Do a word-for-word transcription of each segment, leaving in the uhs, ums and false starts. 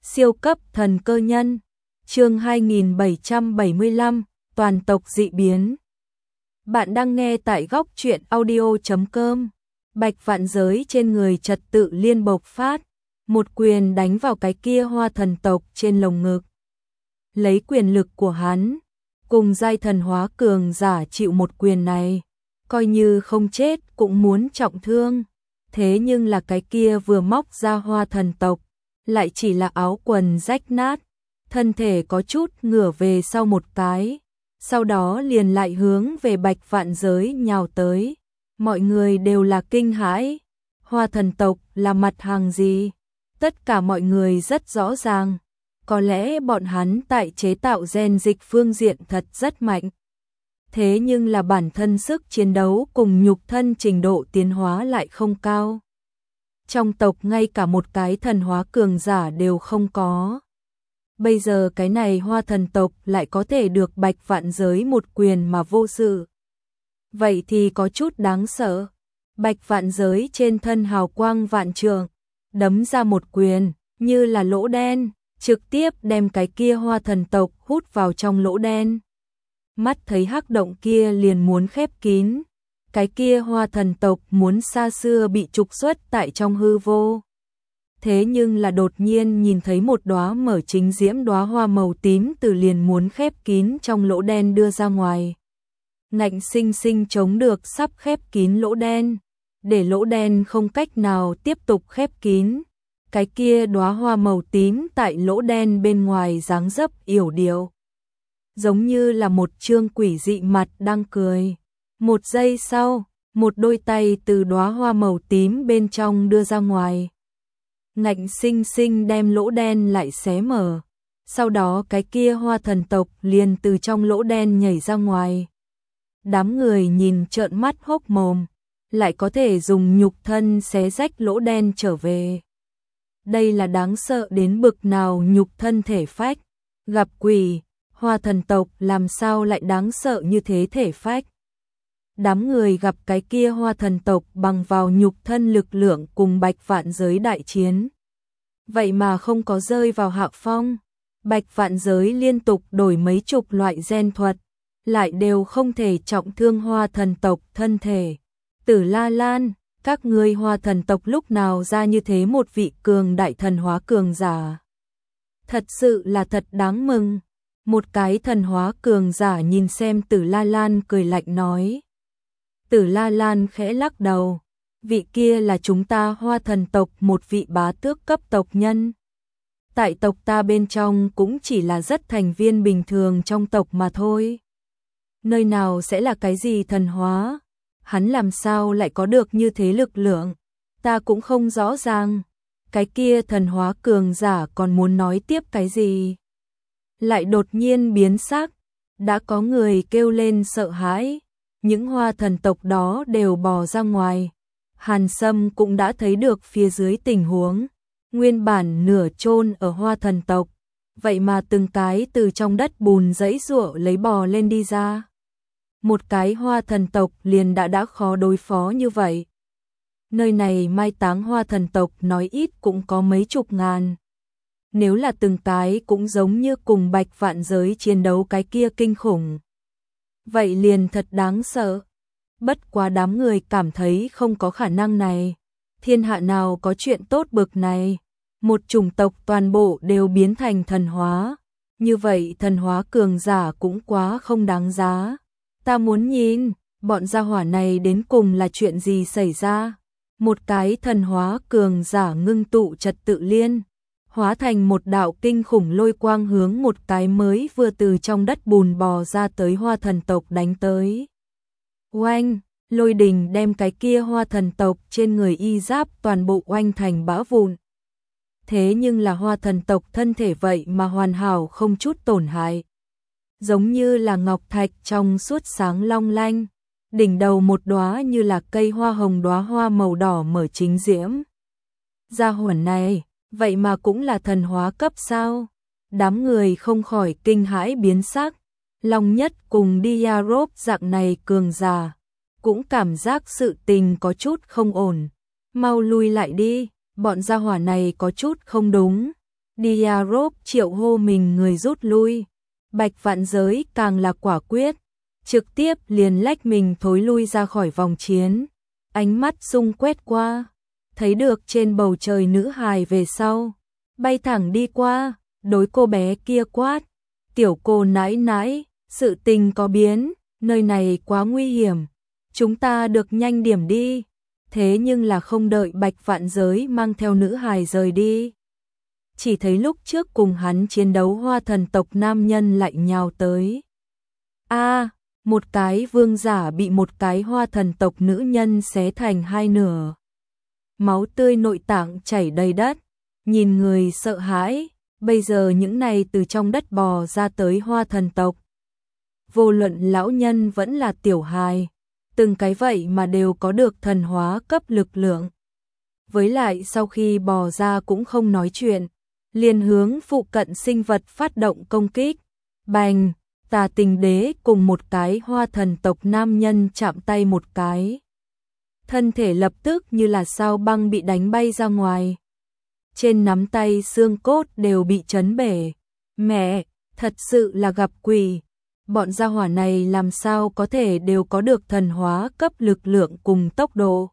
Siêu cấp thần cơ nhân. Chương hai nghìn bảy trăm bảy mươi lăm, toàn tộc dị biến. Bạn đang nghe tại góc truyện audio chấm com. Bạch vạn giới trên người trật tự liên bộc phát, một quyền đánh vào cái kia hoa thần tộc trên lồng ngực. Lấy quyền lực của hắn, cùng giai thần hóa cường giả chịu một quyền này, coi như không chết cũng muốn trọng thương. Thế nhưng là cái kia vừa móc ra hoa thần tộc, lại chỉ là áo quần rách nát, thân thể có chút ngửa về sau một cái, sau đó liền lại hướng về Bạch vạn giới nhào tới. Mọi người đều là kinh hãi, hoa thần tộc là mặt hàng gì? Tất cả mọi người rất rõ ràng, có lẽ bọn hắn tại chế tạo gen dịch phương diện thật rất mạnh. Thế nhưng là bản thân sức chiến đấu cùng nhục thân trình độ tiến hóa lại không cao. Trong tộc ngay cả một cái thần hóa cường giả đều không có. Bây giờ cái này hoa thần tộc lại có thể được Bạch vạn giới một quyền mà vô sự. Vậy thì có chút đáng sợ. Bạch vạn giới trên thân hào quang vạn trượng, đấm ra một quyền, như là lỗ đen, trực tiếp đem cái kia hoa thần tộc hút vào trong lỗ đen. Mắt thấy hắc động kia liền muốn khép kín, cái kia hoa thần tộc muốn xa xưa bị trục xuất tại trong hư vô. Thế nhưng là đột nhiên nhìn thấy một đóa mở chính diễm đóa hoa màu tím từ liền muốn khép kín trong lỗ đen đưa ra ngoài. Ngạnh sinh sinh chống được sắp khép kín lỗ đen, để lỗ đen không cách nào tiếp tục khép kín. Cái kia đóa hoa màu tím tại lỗ đen bên ngoài dáng dấp yểu điệu, giống như là một trương quỷ dị mặt đang cười. Một giây sau, một đôi tay từ đóa hoa màu tím bên trong đưa ra ngoài, ngạnh sinh sinh đem lỗ đen lại xé mở. Sau đó cái kia hoa thần tộc liền từ trong lỗ đen nhảy ra ngoài. Đám người nhìn trợn mắt hốc mồm, lại có thể dùng nhục thân xé rách lỗ đen trở về. Đây là đáng sợ đến bực nào nhục thân thể phách. Gặp quỷ, hoa thần tộc làm sao lại đáng sợ như thế thể phách. Đám người gặp cái kia hoa thần tộc bằng vào nhục thân lực lượng cùng Bạch vạn giới đại chiến, vậy mà không có rơi vào hạ phong. Bạch vạn giới liên tục đổi mấy chục loại gen thuật, lại đều không thể trọng thương hoa thần tộc thân thể. Tử La Lan, các ngươi hoa thần tộc lúc nào ra như thế một vị cường đại thần hóa cường giả? Thật sự là thật đáng mừng. Một cái thần hóa cường giả nhìn xem Tử La Lan cười lạnh nói. Tử La Lan khẽ lắc đầu, vị kia là chúng ta hoa thần tộc một vị bá tước cấp tộc nhân. Tại tộc ta bên trong cũng chỉ là rất thành viên bình thường trong tộc mà thôi. Nơi nào sẽ là cái gì thần hóa? Hắn làm sao lại có được như thế lực lượng? Ta cũng không rõ ràng. Cái kia thần hóa cường giả còn muốn nói tiếp cái gì? Lại đột nhiên biến sắc, đã có người kêu lên sợ hãi. Những hoa thần tộc đó đều bò ra ngoài. Hàn Sâm cũng đã thấy được phía dưới tình huống. Nguyên bản nửa chôn ở hoa thần tộc, vậy mà từng cái từ trong đất bùn giãy giụa lấy bò lên đi ra. Một cái hoa thần tộc liền đã đã khó đối phó như vậy. Nơi này mai táng hoa thần tộc nói ít cũng có mấy chục ngàn. Nếu là từng cái cũng giống như cùng Bạch vạn giới chiến đấu cái kia kinh khủng, vậy liền thật đáng sợ. Bất quá đám người cảm thấy không có khả năng này. Thiên hạ nào có chuyện tốt bực này. Một chủng tộc toàn bộ đều biến thành thần hóa. Như vậy thần hóa cường giả cũng quá không đáng giá. Ta muốn nhìn, bọn gia hỏa này đến cùng là chuyện gì xảy ra. Một cái thần hóa cường giả ngưng tụ trật tự liên, hóa thành một đạo kinh khủng lôi quang hướng một cái mới vừa từ trong đất bùn bò ra tới hoa thần tộc đánh tới. Oanh, lôi đình đem cái kia hoa thần tộc trên người y giáp toàn bộ oanh thành bã vụn. Thế nhưng là hoa thần tộc thân thể vậy mà hoàn hảo không chút tổn hại. Giống như là ngọc thạch trong suốt sáng long lanh, đỉnh đầu một đóa như là cây hoa hồng đóa hoa màu đỏ mở chính diễm. Gia hỏa này, vậy mà cũng là thần hóa cấp sao? Đám người không khỏi kinh hãi biến sắc. Long Nhất cùng Diarop dạng này cường giả, cũng cảm giác sự tình có chút không ổn. Mau lui lại đi, bọn gia hỏa này có chút không đúng. Diarop triệu hô mình người rút lui. Bạch Vạn Giới càng là quả quyết, trực tiếp liền lách mình thối lui ra khỏi vòng chiến. Ánh mắt xung quét qua, thấy được trên bầu trời nữ hài về sau, bay thẳng đi qua, đối cô bé kia quát, tiểu cô nãi nãi, sự tình có biến, nơi này quá nguy hiểm, chúng ta được nhanh điểm đi. Thế nhưng là không đợi Bạch Vạn Giới mang theo nữ hài rời đi, chỉ thấy lúc trước cùng hắn chiến đấu hoa thần tộc nam nhân lại nhào tới. A, một cái vương giả bị một cái hoa thần tộc nữ nhân xé thành hai nửa. Máu tươi nội tạng chảy đầy đất, nhìn người sợ hãi, bây giờ những này từ trong đất bò ra tới hoa thần tộc. Vô luận lão nhân vẫn là tiểu hài, từng cái vậy mà đều có được thần hóa cấp lực lượng. Với lại sau khi bò ra cũng không nói chuyện, liền hướng phụ cận sinh vật phát động công kích. Bành, Tà Tình Đế cùng một cái hoa thần tộc nam nhân chạm tay một cái. Thân thể lập tức như là sao băng bị đánh bay ra ngoài. Trên nắm tay xương cốt đều bị chấn bể. Mẹ, thật sự là gặp quỷ. Bọn gia hỏa này làm sao có thể đều có được thần hóa cấp lực lượng cùng tốc độ.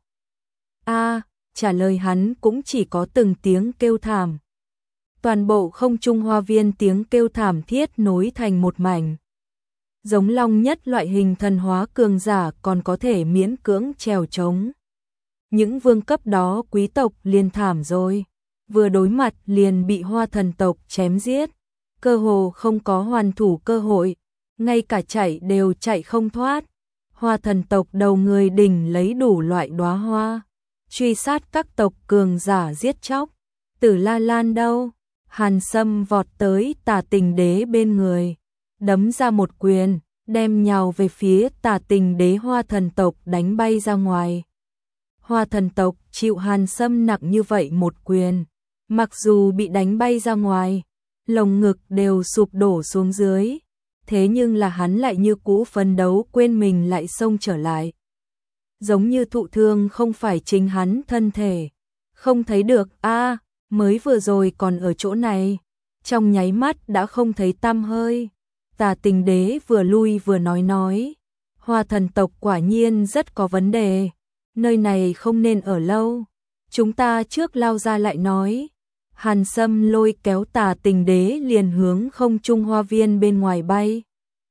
A, trả lời hắn cũng chỉ có từng tiếng kêu thảm. Toàn bộ không trung hoa viên tiếng kêu thảm thiết nối thành một mảnh. Giống long nhất loại hình thần hóa cường giả còn có thể miễn cưỡng trèo trống. Những vương cấp đó quý tộc liền thảm rồi. Vừa đối mặt liền bị hoa thần tộc chém giết. Cơ hồ không có hoàn thủ cơ hội. Ngay cả chạy đều chạy không thoát. Hoa thần tộc đầu người đỉnh lấy đủ loại đóa hoa. Truy sát các tộc cường giả giết chóc. Tử La Lan đâu? Hàn Sâm vọt tới Tà Tình Đế bên người, đấm ra một quyền, đem nhào về phía Tà Tình Đế hoa thần tộc đánh bay ra ngoài. Hoa thần tộc chịu Hàn Sâm nặng như vậy một quyền, mặc dù bị đánh bay ra ngoài, lồng ngực đều sụp đổ xuống dưới, thế nhưng là hắn lại như cũ phấn đấu quên mình lại xông trở lại. Giống như thụ thương không phải chính hắn thân thể, không thấy được a. Mới vừa rồi còn ở chỗ này, trong nháy mắt đã không thấy tăm hơi. Tà Tình Đế vừa lui vừa nói nói, hoa thần tộc quả nhiên rất có vấn đề, nơi này không nên ở lâu, chúng ta trước lao ra lại nói. Hàn Sâm lôi kéo Tà Tình Đế liền hướng không trung hoa viên bên ngoài bay.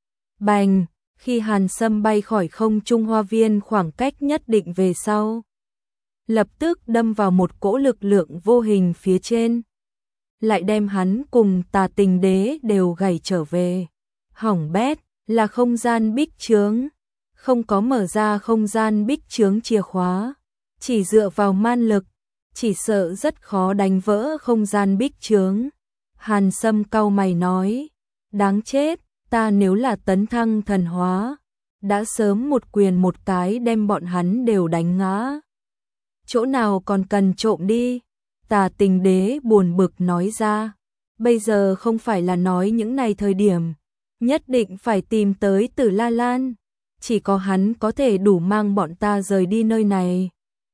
Bành, khi Hàn Sâm bay khỏi không trung hoa viên khoảng cách nhất định về sau, lập tức đâm vào một cỗ lực lượng vô hình phía trên, lại đem hắn cùng Tà Tình Đế đều gảy trở về. Hỏng bét, là không gian bích chướng, không có mở ra không gian bích chướng chìa khóa, chỉ dựa vào man lực, chỉ sợ rất khó đánh vỡ không gian bích chướng. Hàn Sâm cau mày nói, đáng chết, ta nếu là tấn thăng thần hóa, đã sớm một quyền một cái đem bọn hắn đều đánh ngã. Chỗ nào còn cần trộm đi? Tà Tình Đế buồn bực nói ra, bây giờ không phải là nói những này thời điểm, nhất định phải tìm tới Tử La Lan, chỉ có hắn có thể đủ mang bọn ta rời đi nơi này.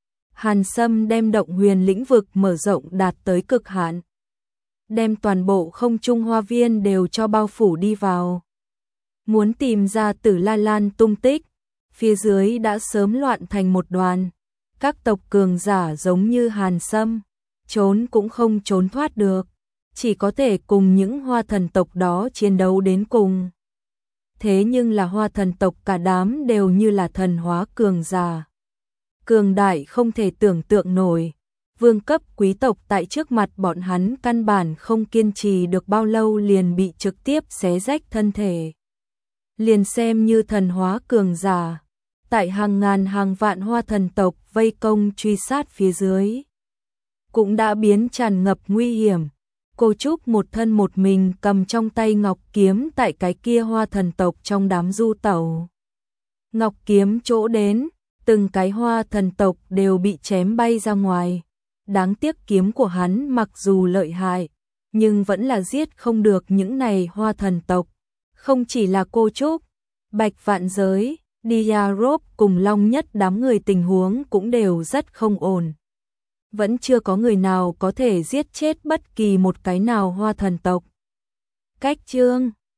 Hàn Sâm đem động huyền lĩnh vực mở rộng đạt tới cực hạn, đem toàn bộ không trung hoa viên đều cho bao phủ đi vào. Muốn tìm ra Tử La Lan tung tích, phía dưới đã sớm loạn thành một đoàn. Các tộc cường giả giống như Hàn Sâm, trốn cũng không trốn thoát được, chỉ có thể cùng những hoa thần tộc đó chiến đấu đến cùng. Thế nhưng là hoa thần tộc cả đám đều như là thần hóa cường giả. Cường đại không thể tưởng tượng nổi, vương cấp quý tộc tại trước mặt bọn hắn căn bản không kiên trì được bao lâu liền bị trực tiếp xé rách thân thể. Liền xem như thần hóa cường giả, tại hàng ngàn hàng vạn hoa thần tộc vây công truy sát phía dưới, cũng đã biến tràn ngập nguy hiểm. Cô Trúc một thân một mình cầm trong tay ngọc kiếm tại cái kia hoa thần tộc trong đám du tẩu. Ngọc kiếm chỗ đến, từng cái hoa thần tộc đều bị chém bay ra ngoài. Đáng tiếc kiếm của hắn mặc dù lợi hại, nhưng vẫn là giết không được những này hoa thần tộc. Không chỉ là Cô Trúc, Bạch Vạn Giới, Diarop cùng Long Nhất đám người tình huống cũng đều rất không ổn. vẫn chưa có người nào có thể giết chết bất kỳ một cái nào hoa thần tộc. Cách chương